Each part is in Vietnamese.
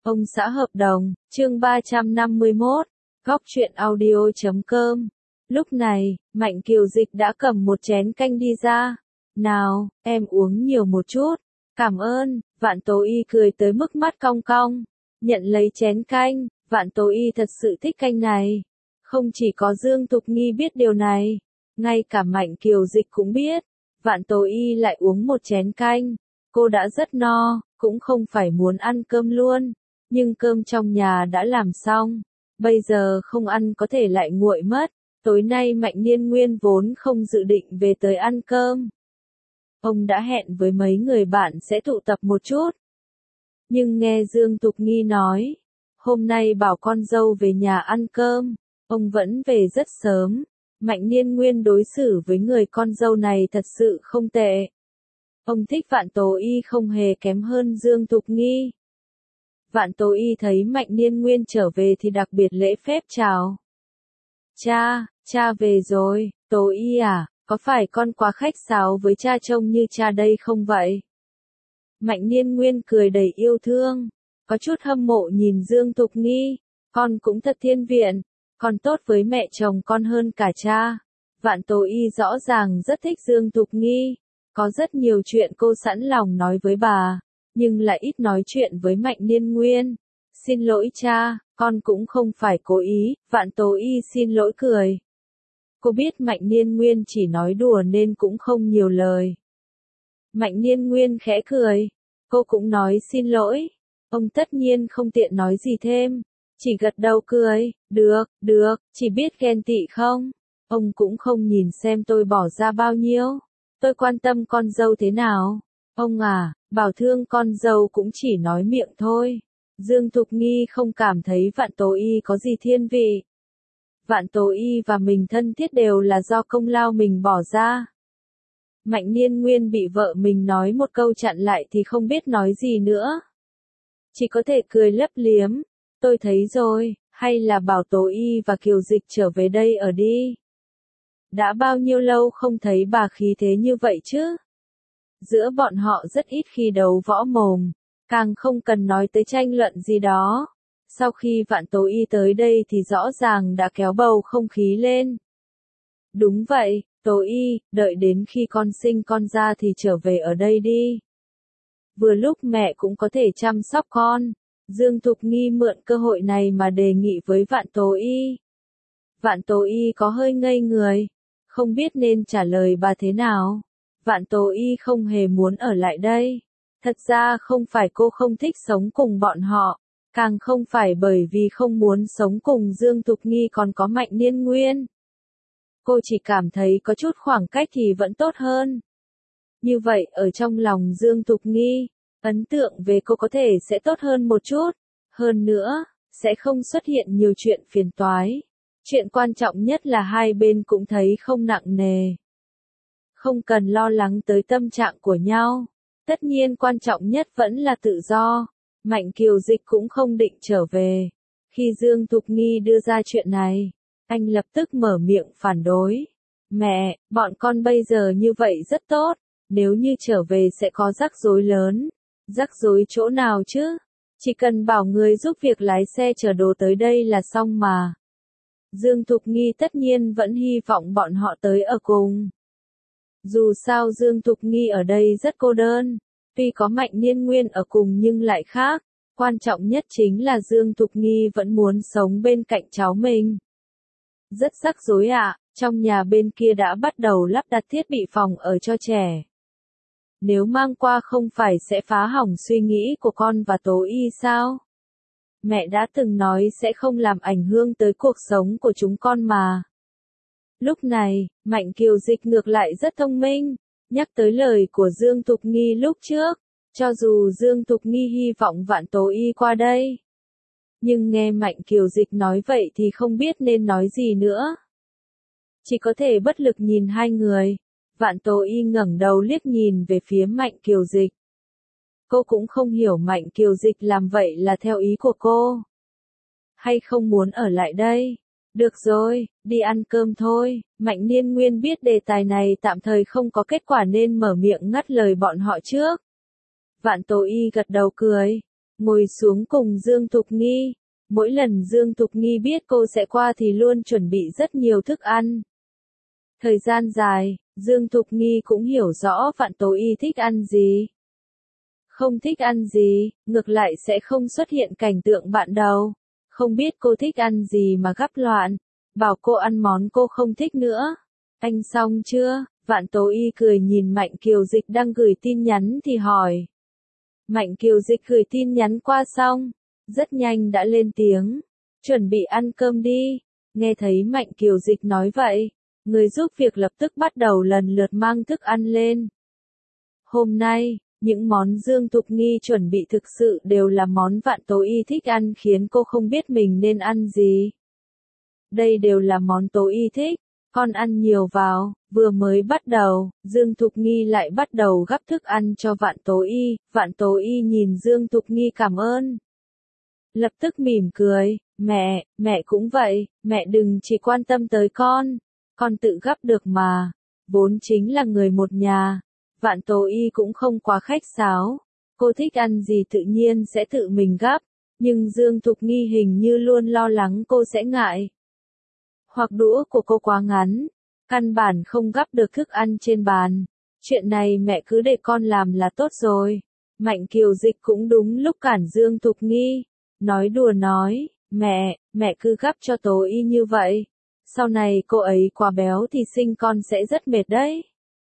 Ông xã hợp đồng, chương 351, góc truyện audio.com. Lúc này, Mạnh Kiều Dịch đã cầm một chén canh đi ra. Nào, em uống nhiều một chút. Cảm ơn, Vạn Tố Y cười tới mức mắt cong cong. Nhận lấy chén canh, Vạn Tố Y thật sự thích canh này. Không chỉ có Dương Thục Nghi biết điều này, ngay cả Mạnh Kiều Dịch cũng biết. Vạn Tố Y lại uống một chén canh. Cô đã rất no, cũng không phải muốn ăn cơm luôn. Nhưng cơm trong nhà đã làm xong. Bây giờ không ăn có thể lại nguội mất. Tối nay Mạnh Niên Nguyên vốn không dự định về tới ăn cơm. Ông đã hẹn với mấy người bạn sẽ tụ tập một chút. Nhưng nghe Dương Thục Nghi nói, hôm nay bảo con dâu về nhà ăn cơm, ông vẫn về rất sớm. Mạnh Niên Nguyên đối xử với người con dâu này thật sự không tệ. Ông thích Vạn Tố Y không hề kém hơn Dương Thục Nghi. Vạn Tố Y thấy Mạnh Niên Nguyên trở về thì đặc biệt lễ phép chào. Cha về rồi, Tố Y à, có phải con quá khách sáo với cha trông như cha đây không vậy? Mạnh Niên Nguyên cười đầy yêu thương, có chút hâm mộ nhìn Dương Thục Nghi, con cũng thật thiên viện, con tốt với mẹ chồng con hơn cả cha. Vạn Tố Y rõ ràng rất thích Dương Thục Nghi, có rất nhiều chuyện cô sẵn lòng nói với bà, nhưng lại ít nói chuyện với Mạnh Niên Nguyên. Xin lỗi cha, con cũng không phải cố ý, Vạn Tố Y xin lỗi cười. Cô biết Mạnh Niên Nguyên chỉ nói đùa nên cũng không nhiều lời. Mạnh Niên Nguyên khẽ cười, cô cũng nói xin lỗi. Ông tất nhiên không tiện nói gì thêm, chỉ gật đầu cười, được, chỉ biết ghen tị không? Ông cũng không nhìn xem tôi bỏ ra bao nhiêu, tôi quan tâm con dâu thế nào. Ông à, bảo thương con dâu cũng chỉ nói miệng thôi. Dương Thục Nghi không cảm thấy Vạn Tố Y có gì thiên vị. Vạn Tố Y và mình thân thiết đều là do công lao mình bỏ ra. Mạnh Niên Nguyên bị vợ mình nói một câu chặn lại thì không biết nói gì nữa. Chỉ có thể cười lấp liếm. Tôi thấy rồi, hay là bảo Tố Y và Kiều Dịch trở về đây ở đi. Đã bao nhiêu lâu không thấy bà khí thế như vậy chứ? Giữa bọn họ rất ít khi đấu võ mồm, càng không cần nói tới tranh luận gì đó. Sau khi Vạn Tố Y tới đây thì rõ ràng đã kéo bầu không khí lên. Đúng vậy, Tố Y, đợi đến khi con sinh con ra thì trở về ở đây đi. Vừa lúc mẹ cũng có thể chăm sóc con. Dương Thục Nghi mượn cơ hội này mà đề nghị với Vạn Tố Y. Vạn Tố Y có hơi ngây người, không biết nên trả lời bà thế nào. Vạn Tố Y không hề muốn ở lại đây. Thật ra không phải cô không thích sống cùng bọn họ, càng không phải bởi vì không muốn sống cùng Dương Thục Nghi còn có Mạnh Niên Nguyên. Cô chỉ cảm thấy có chút khoảng cách thì vẫn tốt hơn. Như vậy ở trong lòng Dương Thục Nghi, ấn tượng về cô có thể sẽ tốt hơn một chút. Hơn nữa, sẽ không xuất hiện nhiều chuyện phiền toái. Chuyện quan trọng nhất là hai bên cũng thấy không nặng nề. Không cần lo lắng tới tâm trạng của nhau. Tất nhiên quan trọng nhất vẫn là tự do. Mạnh Kiều Dịch cũng không định trở về. Khi Dương Thục Nghi đưa ra chuyện này, anh lập tức mở miệng phản đối. Mẹ, bọn con bây giờ như vậy rất tốt. Nếu như trở về sẽ có rắc rối lớn. Rắc rối chỗ nào chứ? Chỉ cần bảo người giúp việc lái xe chở đồ tới đây là xong mà. Dương Thục Nghi tất nhiên vẫn hy vọng bọn họ tới ở cùng. Dù sao Dương Thục Nghi ở đây rất cô đơn. Tuy có Mạnh Niên Nguyên ở cùng nhưng lại khác. Quan trọng nhất chính là Dương Thục Nghi vẫn muốn sống bên cạnh cháu mình. Rất rắc rối ạ, trong nhà bên kia đã bắt đầu lắp đặt thiết bị phòng ở cho trẻ. Nếu mang qua không phải sẽ phá hỏng suy nghĩ của con và Tố Y sao? Mẹ đã từng nói sẽ không làm ảnh hưởng tới cuộc sống của chúng con mà. Lúc này, Mạnh Kiều Dịch ngược lại rất thông minh, nhắc tới lời của Dương Thục Nghi lúc trước, cho dù Dương Thục Nghi hy vọng Vạn Tố Y qua đây. Nhưng nghe Mạnh Kiều Dịch nói vậy thì không biết nên nói gì nữa. Chỉ có thể bất lực nhìn hai người. Vạn Tố Y ngẩng đầu liếc nhìn về phía Mạnh Kiều Dịch. Cô cũng không hiểu Mạnh Kiều Dịch làm vậy là theo ý của cô. Hay không muốn ở lại đây. Được rồi, đi ăn cơm thôi. Mạnh Niên Nguyên biết đề tài này tạm thời không có kết quả nên mở miệng ngắt lời bọn họ trước. Vạn Tố Y gật đầu cười. ngồi xuống cùng Dương Thục Nghi. Mỗi lần Dương Thục Nghi biết cô sẽ qua thì luôn chuẩn bị rất nhiều thức ăn. Thời gian dài, Dương Thục Nghi cũng hiểu rõ Vạn Tố Y thích ăn gì. Không thích ăn gì, ngược lại sẽ không xuất hiện cảnh tượng bạn đầu. Không biết cô thích ăn gì mà gắp loạn, bảo cô ăn món cô không thích nữa. Anh xong chưa? Vạn Tố Y cười nhìn Mạnh Kiều Dịch đang gửi tin nhắn thì hỏi. Mạnh Kiều Dịch gửi tin nhắn qua xong, rất nhanh đã lên tiếng. Chuẩn bị ăn cơm đi. Nghe thấy Mạnh Kiều Dịch nói vậy, người giúp việc lập tức bắt đầu lần lượt mang thức ăn lên. Hôm nay, những món Dương Thục Nghi chuẩn bị thực sự đều là món Vạn Tố Y thích ăn khiến cô không biết mình nên ăn gì. Đây đều là món Tố Y thích, con ăn nhiều vào. Vừa mới bắt đầu, Dương Thục Nghi lại bắt đầu gắp thức ăn cho Vạn Tố Y. Vạn Tố Y nhìn Dương Thục Nghi cảm ơn. Lập tức mỉm cười, mẹ cũng vậy, mẹ đừng chỉ quan tâm tới con tự gắp được mà. Vốn chính là người một nhà. Vạn Tố Y cũng không quá khách sáo. Cô thích ăn gì tự nhiên sẽ tự mình gắp, nhưng Dương Thục Nghi hình như luôn lo lắng cô sẽ ngại. Hoặc đũa của cô quá ngắn, căn bản không gắp được thức ăn trên bàn. Chuyện này mẹ cứ để con làm là tốt rồi. Mạnh Kiều Dịch cũng đúng lúc cản Dương Thục Nghi. Nói đùa nói, mẹ cứ gắp cho Tố Y như vậy. Sau này cô ấy quá béo thì sinh con sẽ rất mệt đấy.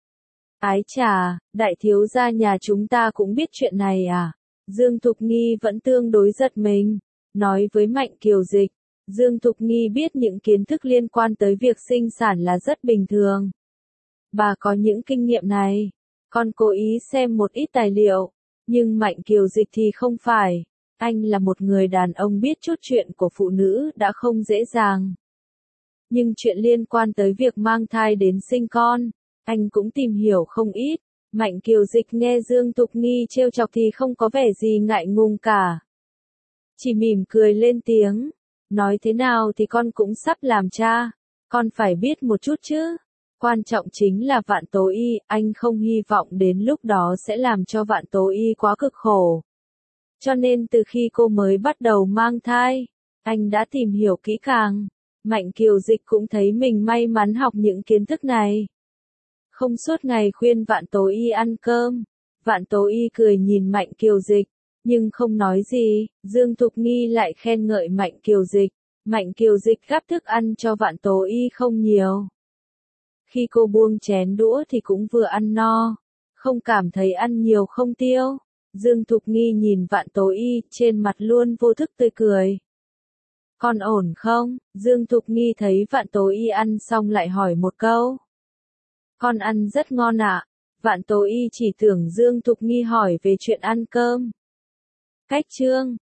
Ái chà, đại thiếu gia nhà chúng ta cũng biết chuyện này à? Dương Thục Nghi vẫn tương đối giật mình. Nói với Mạnh Kiều Dịch, Dương Thục Nghi biết những kiến thức liên quan tới việc sinh sản là rất bình thường. Bà có những kinh nghiệm này. Con cố ý xem một ít tài liệu. Nhưng Mạnh Kiều Dịch thì không phải. Anh là một người đàn ông biết chút chuyện của phụ nữ đã không dễ dàng. Nhưng chuyện liên quan tới việc mang thai đến sinh con, anh cũng tìm hiểu không ít. Mạnh Kiều Dịch nghe Dương Thục Nghi trêu chọc thì không có vẻ gì ngại ngùng cả. Chỉ mỉm cười lên tiếng. Nói thế nào thì con cũng sắp làm cha. Con phải biết một chút chứ. Quan trọng chính là Vạn Tố Y, anh không hy vọng đến lúc đó sẽ làm cho Vạn Tố Y quá cực khổ. Cho nên từ khi cô mới bắt đầu mang thai, anh đã tìm hiểu kỹ càng. Mạnh Kiều Dịch cũng thấy mình may mắn học những kiến thức này. Không suốt ngày khuyên Vạn Tố Y ăn cơm. Vạn Tố Y cười nhìn Mạnh Kiều Dịch, nhưng không nói gì. Dương Thục Nghi lại khen ngợi Mạnh Kiều Dịch. Mạnh Kiều Dịch gắp thức ăn cho Vạn Tố Y không nhiều. Khi cô buông chén đũa thì cũng vừa ăn no, không cảm thấy ăn nhiều không tiêu. Dương Thục Nghi nhìn Vạn Tố Y, trên mặt luôn vô thức tươi cười. Con ổn không? Dương Thục Nghi thấy Vạn Tố Y ăn xong lại hỏi một câu. Con ăn rất ngon ạ. Vạn Tố Y chỉ tưởng Dương Thục Nghi hỏi về chuyện ăn cơm. Cách chương